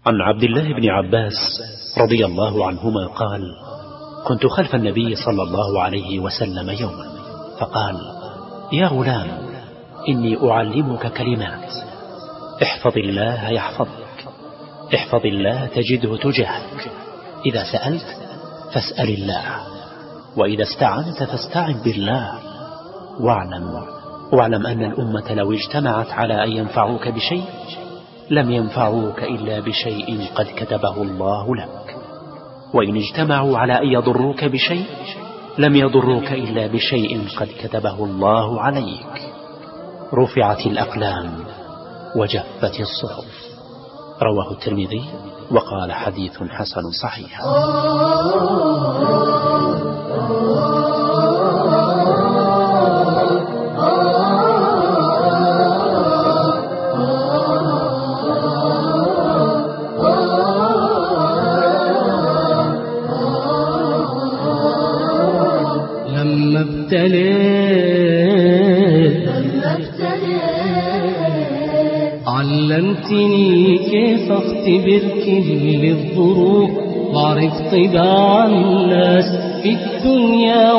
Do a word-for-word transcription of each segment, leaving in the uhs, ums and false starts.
عن عبد الله بن عباس رضي الله عنهما قال: كنت خلف النبي صلى الله عليه وسلم يوما فقال: يا غلام، إني أعلمك كلمات، احفظ الله يحفظك، احفظ الله تجده تجاهك، إذا سألت فاسأل الله، وإذا استعنت فاستعن بالله، واعلم واعلم أن الأمة لو اجتمعت على أن ينفعوك بشيء لم ينفعوك إلا بشيء قد كتبه الله لك، وإن اجتمعوا على أن يضروك بشيء لم يضروك إلا بشيء قد كتبه الله عليك. رفعت الأقلام وجفت الصحف. رواه الترمذي وقال: حديث حسن صحيح. لما ابتليت علمتني كيف اختبر كل الظروف، واعرف طباع الناس في الدنيا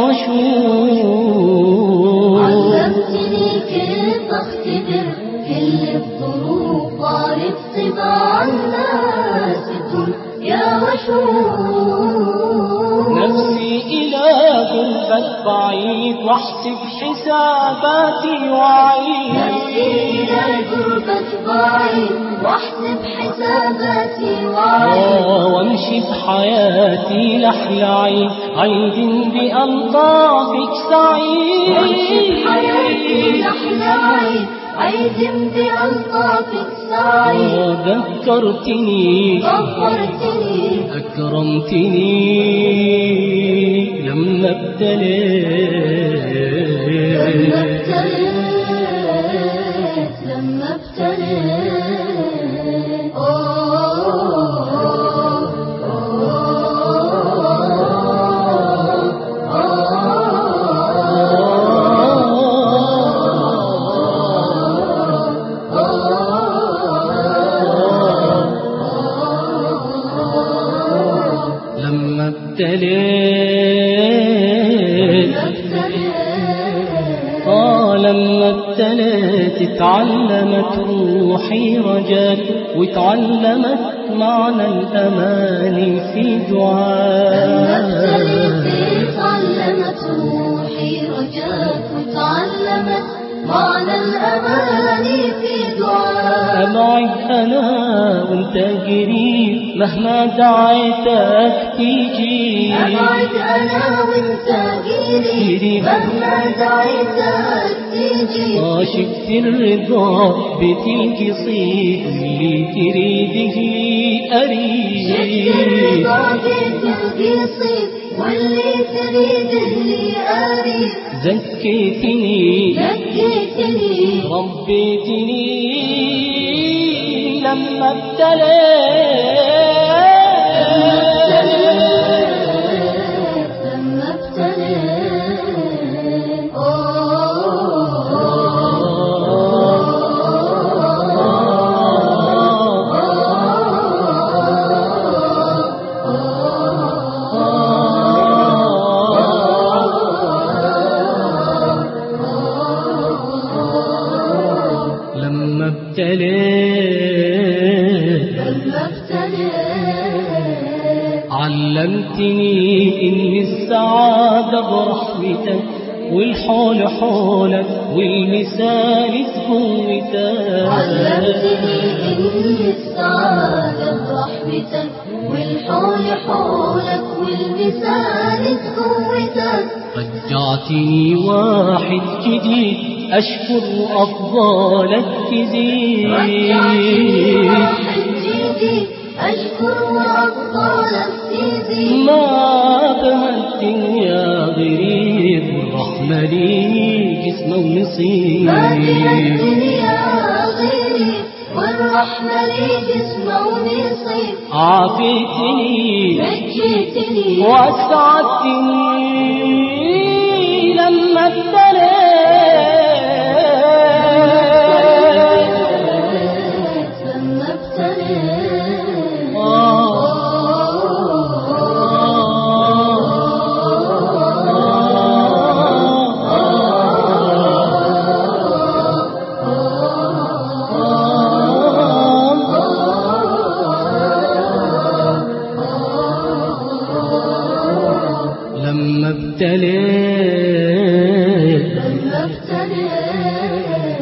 وشوف. علمتني كيف اختبر كل الظروف، واعرف طباع الناس في الدنيا وشوف. نفسي إلى غربة بعيد واحسب حساباتي وعيد، نفسي إلى غربة بعيد واحسب حساباتي وعيد، وامشي بحياتي لحل عيد عيد بألطافك سعيد، وامشي بحياتي لحل عيد عيد بألطافك سعيد. ذكرتني غفرتني أكرمتني لما ابتليت لما ابتليت لما ابتليت. لما ابتليت آه لما ابتليت اتعلمت روحي رجاك، واتعلمت معنى الأمان في دعاء. اتعلمت روحي رجاك، واتعلمت معنى الأمان في دعاء. أبعد أنا وانت قريب مهما دعيتك تيجي، أبعد أنا وانت قريب مهما دعيتك تيجي. شفت الرضا بتلقي صيد اللي تريده قريب، شفت الرضا بتلقي صيد واللي تريده لي قريب. زكيتني زكيتني ربيتني لما ابتليت لما ابتليت. لما ابتليت لما ابتليت علمتني إن السعادة برحمتك، والحول حولك والمثال قوتك. علمتني إن السعادة برحمتك، والحول حولك والمثال قوتك. رجعتني واحد جديد أشكر أفضالك تزيد. رجعتني واحد جديد أشكر أفضالك تزيد. ما بهالدنيا غريب والرحمة لي جسمه ونصيب. ما بهالدنيا غريب والرحمة لي جسمه ونصيب. عافيتني نجيتني وأسعدتني لما ابتليت لما ابتليت. افتريت لما افتريت